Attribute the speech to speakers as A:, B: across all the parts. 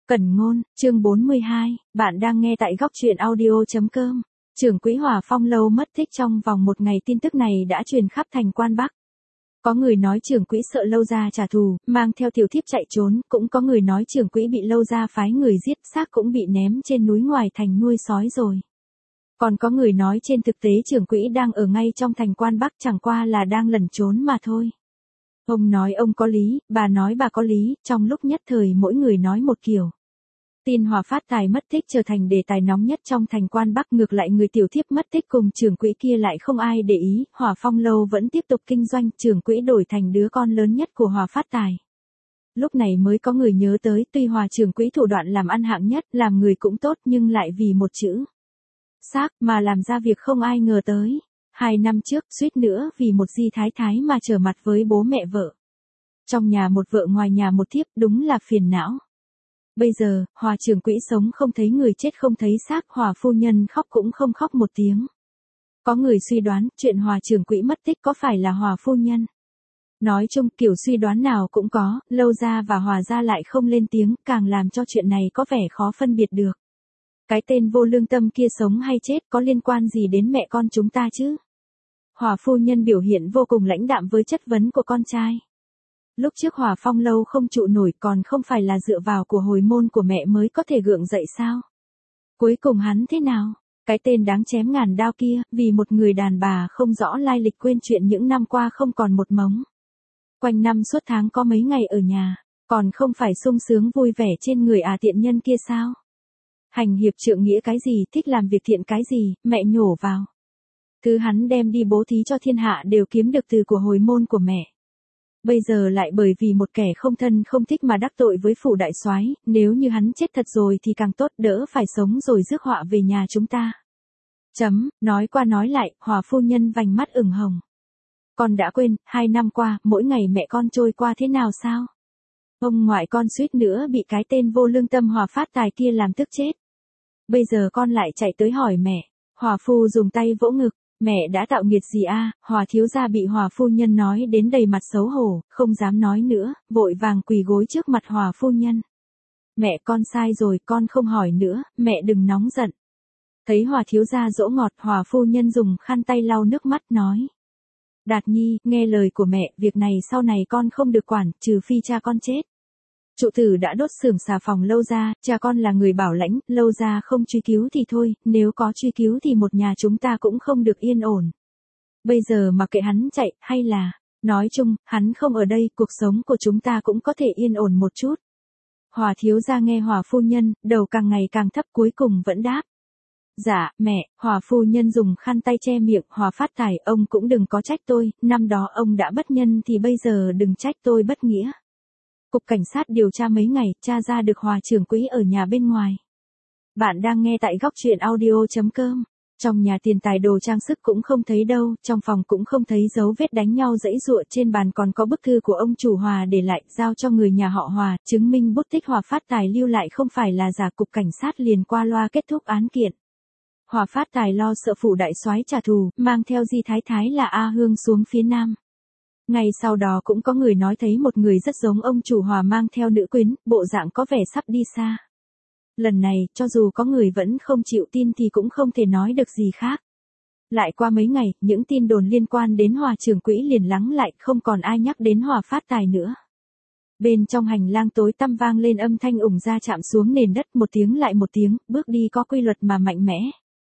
A: Cẩn ngôn, chương 42, bạn đang nghe tại góc truyện audio.com. Trưởng quỹ Hòa Phong lâu mất tích trong vòng một ngày, tin tức này đã truyền khắp thành Quan Bắc. Có người nói trưởng quỹ sợ Lâu gia trả thù, mang theo tiểu thiếp chạy trốn, cũng có người nói trưởng quỹ bị Lâu gia phái người giết, xác cũng bị ném trên núi ngoài thành nuôi sói rồi. Còn có người nói trên thực tế trưởng quỹ đang ở ngay trong thành Quan Bắc, chẳng qua là đang lẩn trốn mà thôi. Ông nói ông có lý, bà nói bà có lý, trong lúc nhất thời mỗi người nói một kiểu. Tin Hòa Phát Tài mất tích trở thành đề tài nóng nhất trong thành Quan Bắc, ngược lại người tiểu thiếp mất tích cùng trưởng quỹ kia lại không ai để ý, Hòa Phong lâu vẫn tiếp tục kinh doanh, trưởng quỹ đổi thành đứa con lớn nhất của Hòa Phát Tài. Lúc này mới có người nhớ tới, tuy Hòa trưởng quỹ thủ đoạn làm ăn hạng nhất, làm người cũng tốt, nhưng lại vì một chữ xác mà làm ra việc không ai ngờ tới. 2 năm trước, suýt nữa vì một di thái thái mà trở mặt với bố mẹ vợ. Trong nhà một vợ ngoài nhà một thiếp, đúng là phiền não. Bây giờ, Hòa trưởng quỹ sống không thấy người, chết không thấy xác, Hòa phu nhân khóc cũng không khóc một tiếng. Có người suy đoán, chuyện Hòa trưởng quỹ mất tích có phải là Hòa phu nhân? Nói chung, kiểu suy đoán nào cũng có, Lâu gia và Hòa gia lại không lên tiếng, càng làm cho chuyện này có vẻ khó phân biệt được. Cái tên vô lương tâm kia sống hay chết có liên quan gì đến mẹ con chúng ta chứ? Hòa phu nhân biểu hiện vô cùng lãnh đạm với chất vấn của con trai. Lúc trước Hòa Phong lâu không trụ nổi, còn không phải là dựa vào của hồi môn của mẹ mới có thể gượng dậy sao? Cuối cùng hắn thế nào? Cái tên đáng chém ngàn đao kia, vì một người đàn bà không rõ lai lịch quên chuyện những năm qua không còn một mống. Quanh năm suốt tháng có mấy ngày ở nhà, còn không phải sung sướng vui vẻ trên người tiện nhân kia sao? Hành hiệp trượng nghĩa cái gì, thích làm việc thiện cái gì, mẹ nhổ vào. Thứ hắn đem đi bố thí cho thiên hạ đều kiếm được từ của hồi môn của mẹ. Bây giờ lại bởi vì một kẻ không thân không thích mà đắc tội với phủ đại soái, nếu như hắn chết thật rồi thì càng tốt, đỡ phải sống rồi rước họa về nhà chúng ta. Nói qua nói lại, Hòa phu nhân vành mắt ửng hồng. Con đã quên, 2 năm qua, mỗi ngày mẹ con trôi qua thế nào sao? Ông ngoại con suýt nữa bị cái tên vô lương tâm Hòa Phát Tài kia làm tức chết. Bây giờ con lại chạy tới hỏi mẹ. Hòa phu dùng tay vỗ ngực. Mẹ đã tạo nghiệt gì Hòa thiếu gia bị Hòa phu nhân nói đến đầy mặt xấu hổ, không dám nói nữa, vội vàng quỳ gối trước mặt Hòa phu nhân. Mẹ con sai rồi, con không hỏi nữa, mẹ đừng nóng giận. Thấy Hòa thiếu gia dỗ ngọt, Hòa phu nhân dùng khăn tay lau nước mắt nói. Đạt Nhi, nghe lời của mẹ, việc này sau này con không được quản, trừ phi cha con chết. Trụ tử đã đốt xưởng xà phòng Lâu gia, cha con là người bảo lãnh, Lâu gia không truy cứu thì thôi, nếu có truy cứu thì một nhà chúng ta cũng không được yên ổn. Bây giờ mà kệ hắn chạy, hay là, nói chung, hắn không ở đây, cuộc sống của chúng ta cũng có thể yên ổn một chút. Hòa thiếu gia nghe Hòa phu nhân, đầu càng ngày càng thấp, cuối cùng vẫn đáp. Dạ, mẹ, Hòa phu nhân dùng khăn tay che miệng, Hòa Phát Tài, ông cũng đừng có trách tôi, năm đó ông đã bất nhân thì bây giờ đừng trách tôi bất nghĩa. Cục cảnh sát điều tra mấy ngày, tra ra được Hòa trưởng quỹ ở nhà bên ngoài. Bạn đang nghe tại góc truyện audio.com. Trong nhà tiền tài đồ trang sức cũng không thấy đâu, trong phòng cũng không thấy dấu vết đánh nhau giãy giụa, trên bàn còn có bức thư của ông chủ Hòa để lại, giao cho người nhà họ Hòa, chứng minh bút tích Hòa Phát Tài lưu lại không phải là giả. Cục cảnh sát liền qua loa kết thúc án kiện. Hòa Phát Tài lo sợ phủ đại soái trả thù, mang theo di thái thái là A Hương xuống phía nam. Ngày sau đó cũng có người nói thấy một người rất giống ông chủ Hòa mang theo nữ quyến, bộ dạng có vẻ sắp đi xa. Lần này, cho dù có người vẫn không chịu tin thì cũng không thể nói được gì khác. Lại qua mấy ngày, những tin đồn liên quan đến Hòa trưởng quỹ liền lắng lại, không còn ai nhắc đến Hòa Phát Tài nữa. Bên trong hành lang tối tăm vang lên âm thanh ủng da chạm xuống nền đất, một tiếng lại một tiếng, bước đi có quy luật mà mạnh mẽ.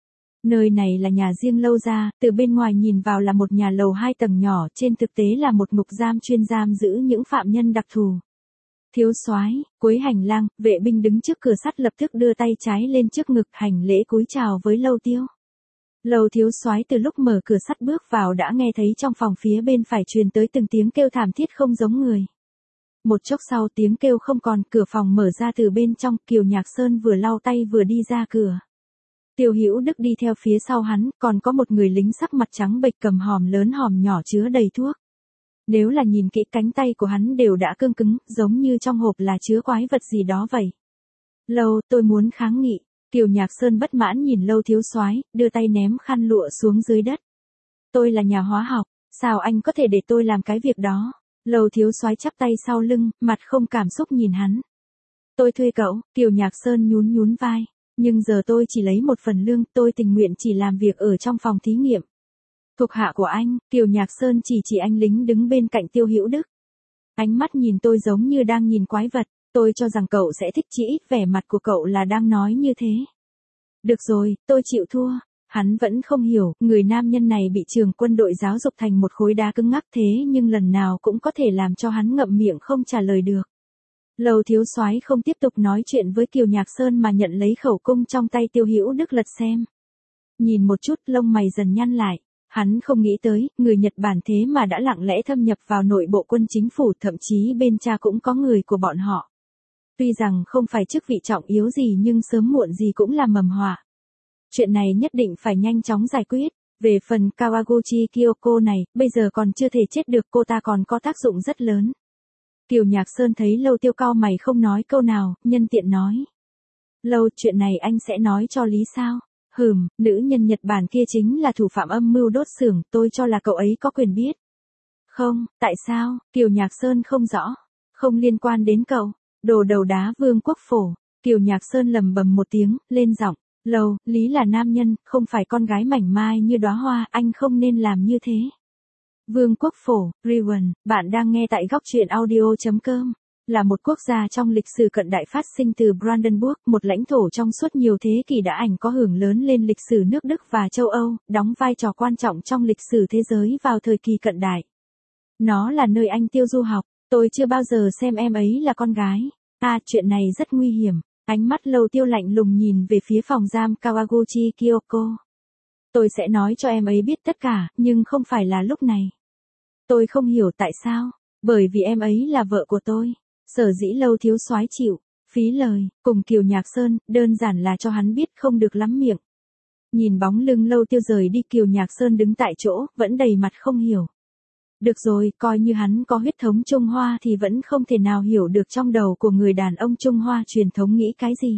A: Nơi này là nhà riêng Lâu gia, từ bên ngoài nhìn vào là một nhà lầu 2 tầng nhỏ, trên thực tế là một ngục giam chuyên giam giữ những phạm nhân đặc thù. Thiếu soái, cuối hành lang, vệ binh đứng trước cửa sắt lập tức đưa tay trái lên trước ngực, hành lễ cúi chào với Lâu Tiêu. Lâu thiếu soái từ lúc mở cửa sắt bước vào đã nghe thấy trong phòng phía bên phải truyền tới từng tiếng kêu thảm thiết không giống người. Một chốc sau tiếng kêu không còn, cửa phòng mở ra từ bên trong, Kiều Nhạc Sơn vừa lau tay vừa đi ra cửa. Tiêu Hữu Đức đi theo phía sau hắn, còn có một người lính sắc mặt trắng bệch cầm hòm lớn hòm nhỏ chứa đầy thuốc. Nếu là nhìn kỹ cánh tay của hắn đều đã cương cứng, giống như trong hộp là chứa quái vật gì đó vậy. Lâu, tôi muốn kháng nghị. Kiều Nhạc Sơn bất mãn nhìn Lâu thiếu soái, đưa tay ném khăn lụa xuống dưới đất. Tôi là nhà hóa học, sao anh có thể để tôi làm cái việc đó? Lâu thiếu soái chắp tay sau lưng, mặt không cảm xúc nhìn hắn. Tôi thuê cậu, Kiều Nhạc Sơn nhún nhún vai. Nhưng giờ tôi chỉ lấy một phần lương, tôi tình nguyện chỉ làm việc ở trong phòng thí nghiệm. Thuộc hạ của anh, Kiều Nhạc Sơn chỉ anh lính đứng bên cạnh Tiêu Hữu Đức. Ánh mắt nhìn tôi giống như đang nhìn quái vật, tôi cho rằng cậu sẽ thích, chỉ ít vẻ mặt của cậu là đang nói như thế. Được rồi, tôi chịu thua. Hắn vẫn không hiểu, người nam nhân này bị trường quân đội giáo dục thành một khối đá cứng ngắc thế nhưng lần nào cũng có thể làm cho hắn ngậm miệng không trả lời được. Lầu thiếu soái không tiếp tục nói chuyện với Kiều Nhạc Sơn mà nhận lấy khẩu cung trong tay Tiêu Hữu Đức lật xem. Nhìn một chút lông mày dần nhăn lại, hắn không nghĩ tới, người Nhật Bản thế mà đã lặng lẽ thâm nhập vào nội bộ quân chính phủ, thậm chí bên cha cũng có người của bọn họ. Tuy rằng không phải chức vị trọng yếu gì nhưng sớm muộn gì cũng là mầm họa. Chuyện này nhất định phải nhanh chóng giải quyết. Về phần Kawaguchi Kyoko này, bây giờ còn chưa thể chết được, cô ta còn có tác dụng rất lớn. Kiều Nhạc Sơn thấy Lâu Tiêu cau mày không nói câu nào, nhân tiện nói. Lâu, chuyện này anh sẽ nói cho Lý sao? Nữ nhân Nhật Bản kia chính là thủ phạm âm mưu đốt xưởng, tôi cho là cậu ấy có quyền biết. Không, tại sao? Kiều Nhạc Sơn không rõ. Không liên quan đến cậu. Đồ đầu đá Vương Quốc Phổ. Kiều Nhạc Sơn lầm bầm một tiếng, lên giọng. Lâu, Lý là nam nhân, không phải con gái mảnh mai như đóa hoa, anh không nên làm như thế. Vương Quốc Phổ, Rewan, bạn đang nghe tại góc truyện audio.com. Là một quốc gia trong lịch sử cận đại phát sinh từ Brandenburg, một lãnh thổ trong suốt nhiều thế kỷ đã ảnh có hưởng lớn lên lịch sử nước Đức và châu Âu, đóng vai trò quan trọng trong lịch sử thế giới vào thời kỳ cận đại. Nó là nơi anh Tiêu du học, tôi chưa bao giờ xem em ấy là con gái. Chuyện này rất nguy hiểm. Ánh mắt Lâu Tiêu lạnh lùng nhìn về phía phòng giam Kawaguchi Kyoko. Tôi sẽ nói cho em ấy biết tất cả, nhưng không phải là lúc này. Tôi không hiểu tại sao, bởi vì em ấy là vợ của tôi. Sở dĩ Lâu thiếu soái chịu, phí lời, cùng Kiều Nhạc Sơn, đơn giản là cho hắn biết không được lắm miệng. Nhìn bóng lưng Lâu Tiêu rời đi, Kiều Nhạc Sơn đứng tại chỗ, vẫn đầy mặt không hiểu. Được rồi, coi như hắn có huyết thống Trung Hoa thì vẫn không thể nào hiểu được trong đầu của người đàn ông Trung Hoa truyền thống nghĩ cái gì.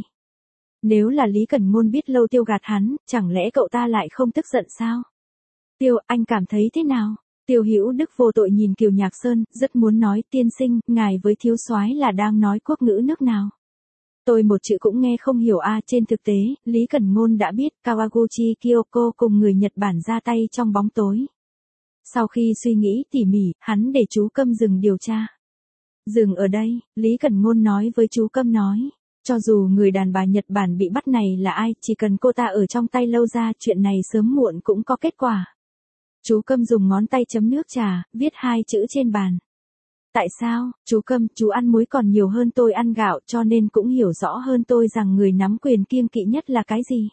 A: Nếu là Lý Cẩn Ngôn biết Lâu Tiêu gạt hắn, chẳng lẽ cậu ta lại không tức giận sao? Tiêu, anh cảm thấy thế nào? Tiêu Hữu Đức vô tội nhìn Kiều Nhạc Sơn, rất muốn nói, tiên sinh, ngài với thiếu soái là đang nói quốc ngữ nước nào? Tôi một chữ cũng nghe không hiểu. Trên thực tế, Lý Cẩn Ngôn đã biết Kawaguchi Kyoko cùng người Nhật Bản ra tay trong bóng tối. Sau khi suy nghĩ tỉ mỉ, hắn để chú Câm dừng điều tra. Dừng ở đây, Lý Cẩn Ngôn nói với chú Câm nói. Cho dù người đàn bà Nhật Bản bị bắt này là ai, chỉ cần cô ta ở trong tay Lâu ra, chuyện này sớm muộn cũng có kết quả. Chú Câm dùng ngón tay chấm nước trà, viết 2 chữ trên bàn. Tại sao? Chú Câm, chú ăn muối còn nhiều hơn tôi ăn gạo, cho nên cũng hiểu rõ hơn tôi rằng người nắm quyền kiêng kỵ nhất là cái gì.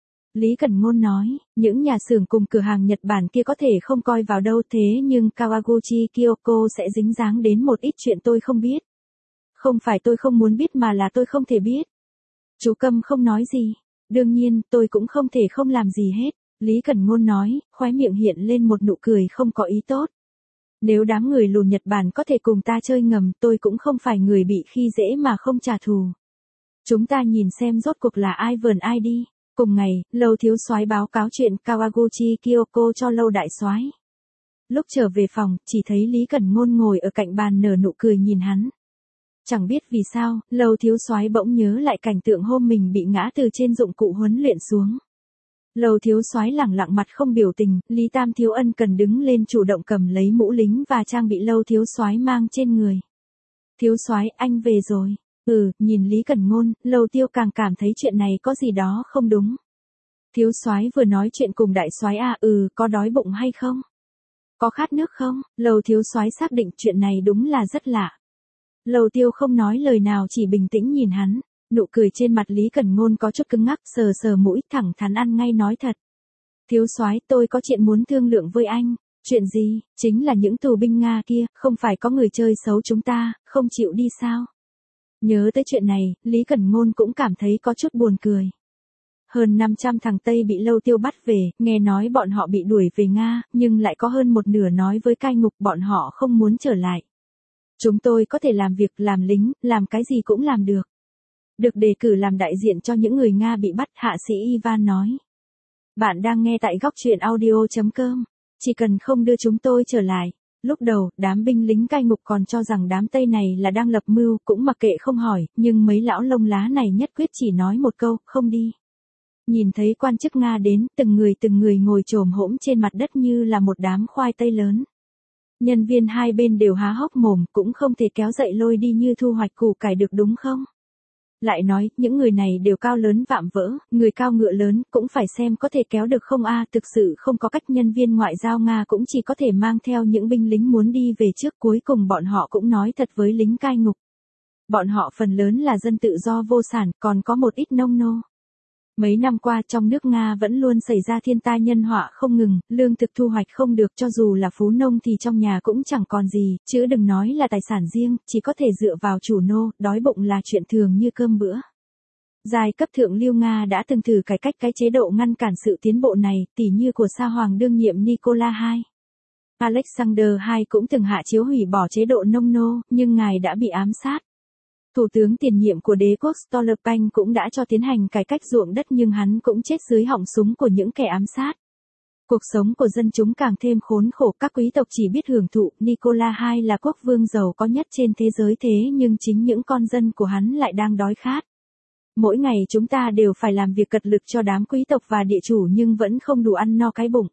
A: Lý Cẩn Ngôn nói, những nhà xưởng cùng cửa hàng Nhật Bản kia có thể không coi vào đâu, thế nhưng Kawaguchi Kyoko sẽ dính dáng đến một ít chuyện tôi không biết. Không phải tôi không muốn biết mà là tôi không thể biết. Chú Câm không nói gì. Đương nhiên, tôi cũng không thể không làm gì hết. Lý Cẩn Ngôn nói, khóe miệng hiện lên một nụ cười không có ý tốt. Nếu đám người lùn Nhật Bản có thể cùng ta chơi ngầm, tôi cũng không phải người bị khi dễ mà không trả thù. Chúng ta nhìn xem rốt cuộc là ai vờn ai đi. Cùng ngày, Lâu thiếu soái báo cáo chuyện Kawaguchi Kyoko cho Lâu đại soái. Lúc trở về phòng, chỉ thấy Lý Cẩn Ngôn ngồi ở cạnh bàn nở nụ cười nhìn hắn. Chẳng biết vì sao, Lâu thiếu soái bỗng nhớ lại cảnh tượng hôm mình bị ngã từ trên dụng cụ huấn luyện xuống. Lâu thiếu soái lẳng lặng mặt không biểu tình, Lý Tam thiếu ân cần đứng lên chủ động cầm lấy mũ lính và trang bị Lâu thiếu soái mang trên người. Thiếu soái, anh về rồi. Nhìn Lý Cẩn Ngôn, Lâu Tiêu càng cảm thấy chuyện này có gì đó không đúng. Thiếu soái vừa nói chuyện cùng đại soái có đói bụng hay không? Có khát nước không? Lâu thiếu soái xác định chuyện này đúng là rất lạ. Lâu Tiêu không nói lời nào, chỉ bình tĩnh nhìn hắn. Nụ cười trên mặt Lý Cẩn Ngôn có chút cứng ngắc, sờ sờ mũi, thẳng thắn ăn ngay nói thật. Thiếu soái, tôi có chuyện muốn thương lượng với anh. Chuyện gì? Chính là những tù binh Nga kia, không phải có người chơi xấu chúng ta, không chịu đi sao? Nhớ tới chuyện này, Lý Cẩn Ngôn cũng cảm thấy có chút buồn cười. Hơn 500 thằng Tây bị Lâu Tiêu bắt về, nghe nói bọn họ bị đuổi về Nga, nhưng lại có hơn một nửa nói với cai ngục bọn họ không muốn trở lại. Chúng tôi có thể làm việc, làm lính, làm cái gì cũng làm được. Được đề cử làm đại diện cho những người Nga bị bắt, hạ sĩ Ivan nói. Bạn đang nghe tại góc truyện audio.com. Chỉ cần không đưa chúng tôi trở lại, Lúc đầu, đám binh lính cai ngục còn cho rằng đám Tây này là đang lập mưu, cũng mặc kệ không hỏi, nhưng mấy lão lông lá này nhất quyết chỉ nói một câu, không đi. Nhìn thấy quan chức Nga đến, từng người ngồi chồm hổm trên mặt đất như là một đám khoai tây lớn. Nhân viên hai bên đều há hốc mồm, cũng không thể kéo dậy lôi đi như thu hoạch củ cải được đúng không? Lại nói, những người này đều cao lớn vạm vỡ, người cao ngựa lớn, cũng phải xem có thể kéo được không thực sự không có cách. Nhân viên ngoại giao Nga cũng chỉ có thể mang theo những binh lính muốn đi về trước, cuối cùng bọn họ cũng nói thật với lính cai ngục. Bọn họ phần lớn là dân tự do vô sản, còn có một ít nông nô. Mấy năm qua trong nước Nga vẫn luôn xảy ra thiên tai nhân họa không ngừng, lương thực thu hoạch không được, cho dù là phú nông thì trong nhà cũng chẳng còn gì, chứ đừng nói là tài sản riêng, chỉ có thể dựa vào chủ nô, đói bụng là chuyện thường như cơm bữa. Giai cấp thượng lưu Nga đã từng thử cải cách cái chế độ ngăn cản sự tiến bộ này, tỉ như của Sa Hoàng đương nhiệm Nicola II. Alexander II cũng từng hạ chiếu hủy bỏ chế độ nông nô, nhưng ngài đã bị ám sát. Thủ tướng tiền nhiệm của đế quốc Stolperpanh cũng đã cho tiến hành cải cách ruộng đất nhưng hắn cũng chết dưới họng súng của những kẻ ám sát. Cuộc sống của dân chúng càng thêm khốn khổ, các quý tộc chỉ biết hưởng thụ. Nicola II là quốc vương giàu có nhất trên thế giới, thế nhưng chính những con dân của hắn lại đang đói khát. Mỗi ngày chúng ta đều phải làm việc cật lực cho đám quý tộc và địa chủ nhưng vẫn không đủ ăn no cái bụng.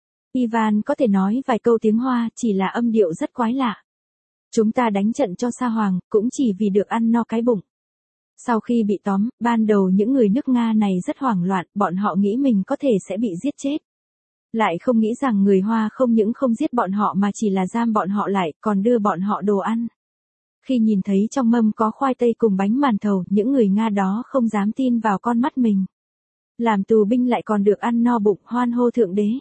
A: Ivan có thể nói vài câu tiếng Hoa, chỉ là âm điệu rất quái lạ. Chúng ta đánh trận cho Sa Hoàng, cũng chỉ vì được ăn no cái bụng. Sau khi bị tóm, ban đầu những người nước Nga này rất hoảng loạn, bọn họ nghĩ mình có thể sẽ bị giết chết. Lại không nghĩ rằng người Hoa không những không giết bọn họ mà chỉ là giam bọn họ lại, còn đưa bọn họ đồ ăn. Khi nhìn thấy trong mâm có khoai tây cùng bánh màn thầu, những người Nga đó không dám tin vào con mắt mình. Làm tù binh lại còn được ăn no bụng, hoan hô thượng đế.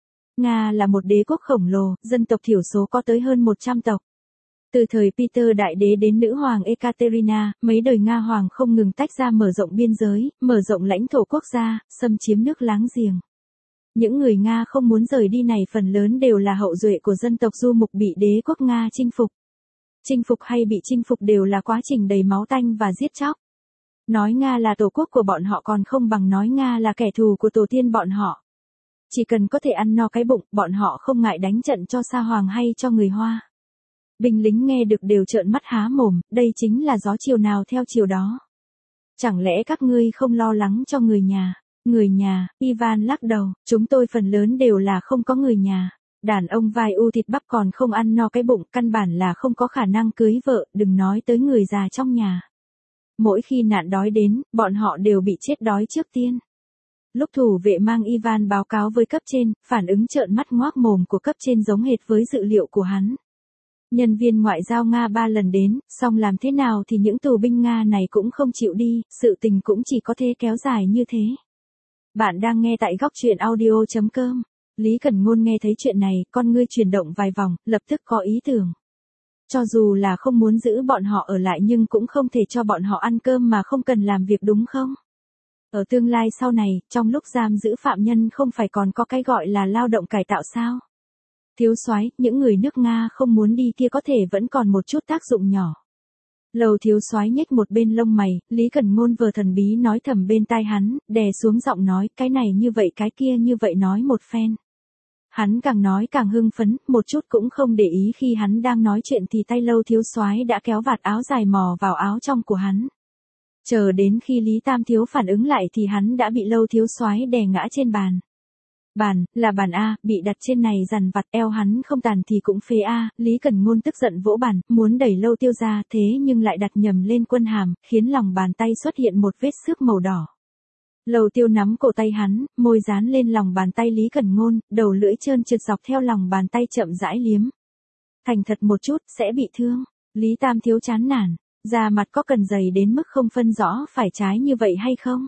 A: Nga là một đế quốc khổng lồ, dân tộc thiểu số có tới hơn 100 tộc. Từ thời Peter Đại Đế đến nữ hoàng Ekaterina, mấy đời Nga hoàng không ngừng tách ra mở rộng biên giới, mở rộng lãnh thổ quốc gia, xâm chiếm nước láng giềng. Những người Nga không muốn rời đi này phần lớn đều là hậu duệ của dân tộc du mục bị đế quốc Nga chinh phục. Chinh phục hay bị chinh phục đều là quá trình đầy máu tanh và giết chóc. Nói Nga là tổ quốc của bọn họ còn không bằng nói Nga là kẻ thù của tổ tiên bọn họ. Chỉ cần có thể ăn no cái bụng, bọn họ không ngại đánh trận cho Sa Hoàng hay cho người Hoa. Binh lính nghe được đều trợn mắt há mồm, đây chính là gió chiều nào theo chiều đó. Chẳng lẽ các ngươi không lo lắng cho người nhà? Người nhà, Ivan lắc đầu, chúng tôi phần lớn đều là không có người nhà. Đàn ông vai u thịt bắp còn không ăn no cái bụng, căn bản là không có khả năng cưới vợ, đừng nói tới người già trong nhà. Mỗi khi nạn đói đến, bọn họ đều bị chết đói trước tiên. Lúc thủ vệ mang Ivan báo cáo với cấp trên, phản ứng trợn mắt ngoác mồm của cấp trên giống hệt với dự liệu của hắn. Nhân viên ngoại giao Nga 3 lần đến, song làm thế nào thì những tù binh Nga này cũng không chịu đi, sự tình cũng chỉ có thể kéo dài như thế. Bạn đang nghe tại góc truyện audio.com. Lý Cẩn Ngôn nghe thấy chuyện này, con ngươi chuyển động vài vòng, lập tức có ý tưởng. Cho dù là không muốn giữ bọn họ ở lại nhưng cũng không thể cho bọn họ ăn cơm mà không cần làm việc đúng không? Ở tương lai sau này, trong lúc giam giữ phạm nhân không phải còn có cái gọi là lao động cải tạo sao? Thiếu soái, những người nước Nga không muốn đi kia có thể vẫn còn một chút tác dụng nhỏ. Lầu thiếu soái nhếch một bên lông mày, Lý Cẩn Ngôn vừa thần bí nói thầm bên tai hắn, đè xuống giọng nói, cái này như vậy cái kia như vậy nói một phen. Hắn càng nói càng hưng phấn, một chút cũng không để ý khi hắn đang nói chuyện thì tay Lâu thiếu soái đã kéo vạt áo dài mò vào áo trong của hắn. Chờ đến khi Lý Tam thiếu phản ứng lại thì hắn đã bị Lâu thiếu soái đè ngã trên bàn. Bàn, là bàn A, bị đặt trên này dằn vặt, eo hắn không tàn thì cũng phế A, Lý Cẩn Ngôn tức giận vỗ bàn, muốn đẩy Lâu Tiêu ra, thế nhưng lại đặt nhầm lên quân hàm, khiến lòng bàn tay xuất hiện một vết xước màu đỏ. Lâu Tiêu nắm cổ tay hắn, môi dán lên lòng bàn tay Lý Cẩn Ngôn, đầu lưỡi trơn trượt dọc theo lòng bàn tay chậm rãi liếm. Thành thật một chút, sẽ bị thương. Lý Tam thiếu chán nản, da mặt có cần dày đến mức không phân rõ phải trái như vậy hay không?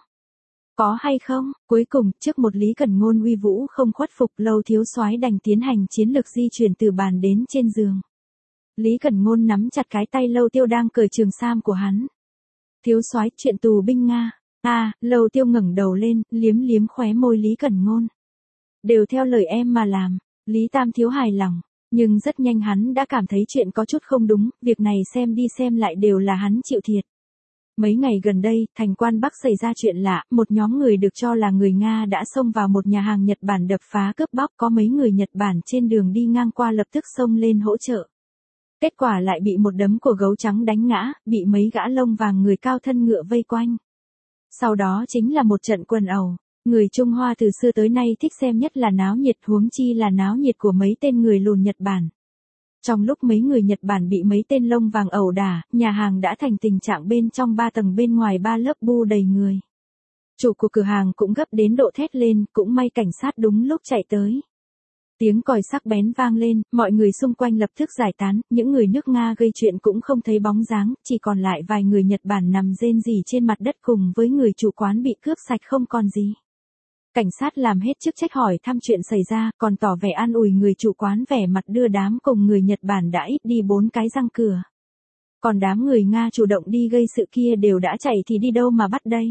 A: Có hay không? Cuối cùng, trước một Lý Cẩn Ngôn uy vũ không khuất phục, Lâu thiếu soái đành tiến hành chiến lược di chuyển từ bàn đến trên giường. Lý Cẩn Ngôn nắm chặt cái tay Lâu Tiêu đang cởi trường sam của hắn. Thiếu soái, chuyện tù binh Nga. Lâu Tiêu ngẩng đầu lên, liếm liếm khóe môi Lý Cẩn Ngôn. Đều theo lời em mà làm. Lý Tam thiếu hài lòng, nhưng rất nhanh hắn đã cảm thấy chuyện có chút không đúng, việc này xem đi xem lại đều là hắn chịu thiệt. Mấy ngày gần đây, thành Quan Bắc xảy ra chuyện lạ, một nhóm người được cho là người Nga đã xông vào một nhà hàng Nhật Bản đập phá cướp bóc, có mấy người Nhật Bản trên đường đi ngang qua lập tức xông lên hỗ trợ. Kết quả lại bị một đấm của gấu trắng đánh ngã, bị mấy gã lông vàng người cao thân ngựa vây quanh. Sau đó chính là một trận quần ẩu. Người Trung Hoa từ xưa tới nay thích xem nhất là náo nhiệt, huống chi là náo nhiệt của mấy tên người lùn Nhật Bản. Trong lúc mấy người Nhật Bản bị mấy tên lông vàng ẩu đả, nhà hàng đã thành tình trạng bên trong 3 tầng bên ngoài 3 lớp bu đầy người. Chủ của cửa hàng cũng gấp đến độ thét lên, cũng may cảnh sát đúng lúc chạy tới. Tiếng còi sắc bén vang lên, mọi người xung quanh lập tức giải tán, những người nước Nga gây chuyện cũng không thấy bóng dáng, chỉ còn lại vài người Nhật Bản nằm rên rỉ trên mặt đất cùng với người chủ quán bị cướp sạch không còn gì. Cảnh sát làm hết chức trách hỏi thăm chuyện xảy ra, còn tỏ vẻ an ủi người chủ quán vẻ mặt đưa đám cùng người Nhật Bản đã ít đi 4 cái răng cửa. Còn đám người Nga chủ động đi gây sự kia đều đã chạy thì đi đâu mà bắt đây.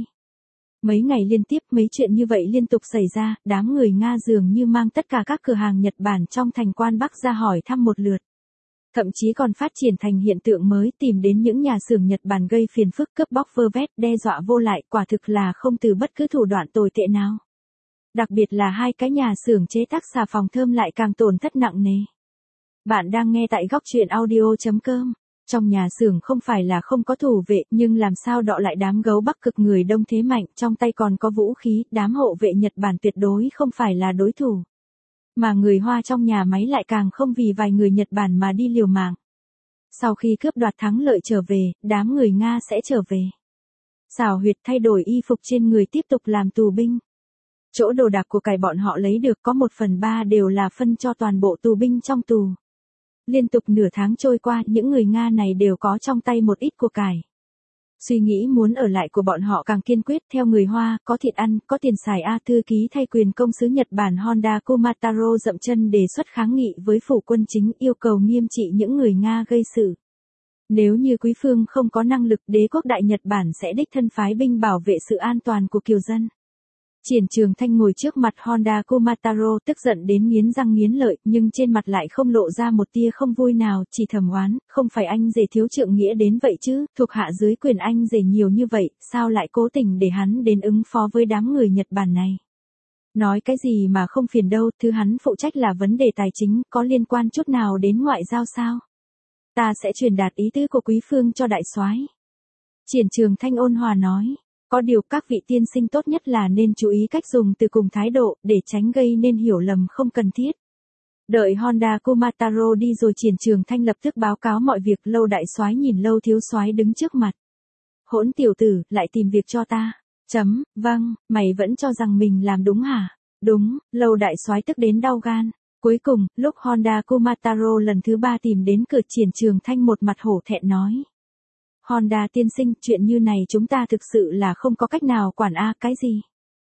A: Mấy ngày liên tiếp mấy chuyện như vậy liên tục xảy ra, đám người Nga dường như mang tất cả các cửa hàng Nhật Bản trong thành Quan Bắc ra hỏi thăm một lượt. Thậm chí còn phát triển thành hiện tượng mới, tìm đến những nhà xưởng Nhật Bản gây phiền phức, cướp bóc vơ vét, đe dọa vô lại, quả thực là không từ bất cứ thủ đoạn tồi tệ nào. Đặc biệt là 2 cái nhà xưởng chế tác xà phòng thơm lại càng tổn thất nặng nề. Bạn đang nghe tại góc truyện audio.com. Trong nhà xưởng không phải là không có thủ vệ, nhưng làm sao đọ lại đám gấu Bắc Cực người đông thế mạnh, trong tay còn có vũ khí, đám hộ vệ Nhật Bản tuyệt đối không phải là đối thủ. Mà người Hoa trong nhà máy lại càng không vì vài người Nhật Bản mà đi liều mạng. Sau khi cướp đoạt thắng lợi trở về, đám người Nga sẽ trở về. Xảo huyệt thay đổi y phục trên người tiếp tục làm tù binh. Chỗ đồ đạc của cải bọn họ lấy được có 1/3 đều là phân cho toàn bộ tù binh trong tù. Liên tục nửa tháng trôi qua, những người Nga này đều có trong tay một ít của cải. Suy nghĩ muốn ở lại của bọn họ càng kiên quyết, theo người Hoa, có thịt ăn, có tiền xài a. Thư ký thay quyền công sứ Nhật Bản Honda Kumataro dậm chân đề xuất kháng nghị với phủ quân chính, yêu cầu nghiêm trị những người Nga gây sự. Nếu như quý phương không có năng lực, đế quốc đại Nhật Bản sẽ đích thân phái binh bảo vệ sự an toàn của kiều dân. Triển Trường Thanh ngồi trước mặt Honda Kumataro tức giận đến nghiến răng nghiến lợi, nhưng trên mặt lại không lộ ra một tia không vui nào, chỉ thầm oán, không phải anh rể thiếu trượng nghĩa đến vậy chứ, thuộc hạ dưới quyền anh rể nhiều như vậy, sao lại cố tình để hắn đến ứng phó với đám người Nhật Bản này. Nói cái gì mà không phiền đâu, thứ hắn phụ trách là vấn đề tài chính, có liên quan chút nào đến ngoại giao sao? Ta sẽ truyền đạt ý tứ của quý phương cho đại soái. Triển Trường Thanh ôn hòa nói. Có điều các vị tiên sinh tốt nhất là nên chú ý cách dùng từ cùng thái độ, để tránh gây nên hiểu lầm không cần thiết. Đợi Honda Kumataro đi rồi Triển Trường Thanh lập tức báo cáo mọi việc. Lâu đại soái nhìn Lâu thiếu soái đứng trước mặt. Hỗn tiểu tử, lại tìm việc cho ta. Vâng, mày vẫn cho rằng mình làm đúng hả? Đúng, Lâu đại soái tức đến đau gan. Cuối cùng, lúc Honda Kumataro lần thứ 3 tìm đến cửa, Triển Trường Thanh một mặt hổ thẹn nói. Honda tiên sinh, chuyện như này chúng ta thực sự là không có cách nào quản cái gì.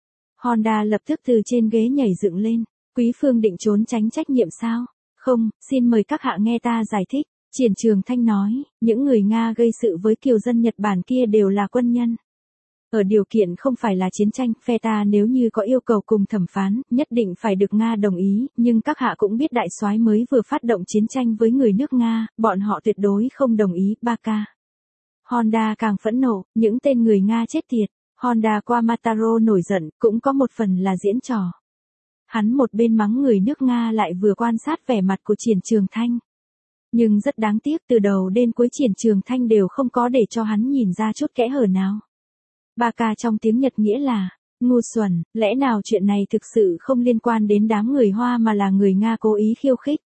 A: Honda lập tức từ trên ghế nhảy dựng lên. Quý phương định trốn tránh trách nhiệm sao? Không, xin mời các hạ nghe ta giải thích. Triển Trường Thanh nói, những người Nga gây sự với kiều dân Nhật Bản kia đều là quân nhân. Ở điều kiện không phải là chiến tranh, phe ta nếu như có yêu cầu cùng thẩm phán, nhất định phải được Nga đồng ý, nhưng các hạ cũng biết đại soái mới vừa phát động chiến tranh với người nước Nga, bọn họ tuyệt đối không đồng ý. Baka. Honda càng phẫn nộ, những tên người Nga chết tiệt. Honda Kumataro nổi giận, cũng có một phần là diễn trò. Hắn một bên mắng người nước Nga lại vừa quan sát vẻ mặt của Triển Trường Thanh. Nhưng rất đáng tiếc, từ đầu đến cuối Triển Trường Thanh đều không có để cho hắn nhìn ra chút kẽ hở nào. Baka trong tiếng Nhật nghĩa là, ngu xuẩn, lẽ nào chuyện này thực sự không liên quan đến đám người Hoa mà là người Nga cố ý khiêu khích.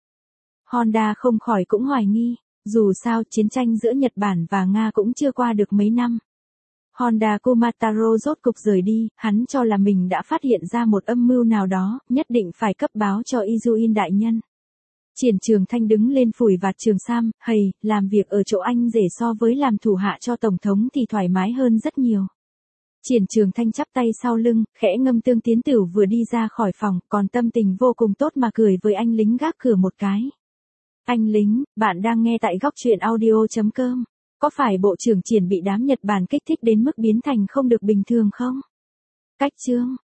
A: Honda không khỏi cũng hoài nghi. Dù sao, chiến tranh giữa Nhật Bản và Nga cũng chưa qua được mấy năm. Honda Kumataro rốt cục rời đi, hắn cho là mình đã phát hiện ra một âm mưu nào đó, nhất định phải cấp báo cho Izuin đại nhân. Triển Trường Thanh đứng lên phủi vạt trường sam, hầy, làm việc ở chỗ anh rể so với làm thủ hạ cho Tổng thống thì thoải mái hơn rất nhiều. Triển Trường Thanh chắp tay sau lưng, khẽ ngâm Tương Tiến Tửu vừa đi ra khỏi phòng, còn tâm tình vô cùng tốt mà cười với anh lính gác cửa một cái. Anh lính, bạn đang nghe tại góc truyện audio.com. Có phải Bộ trưởng Triển bị đám Nhật Bản kích thích đến mức biến thành không được bình thường không? Cách chương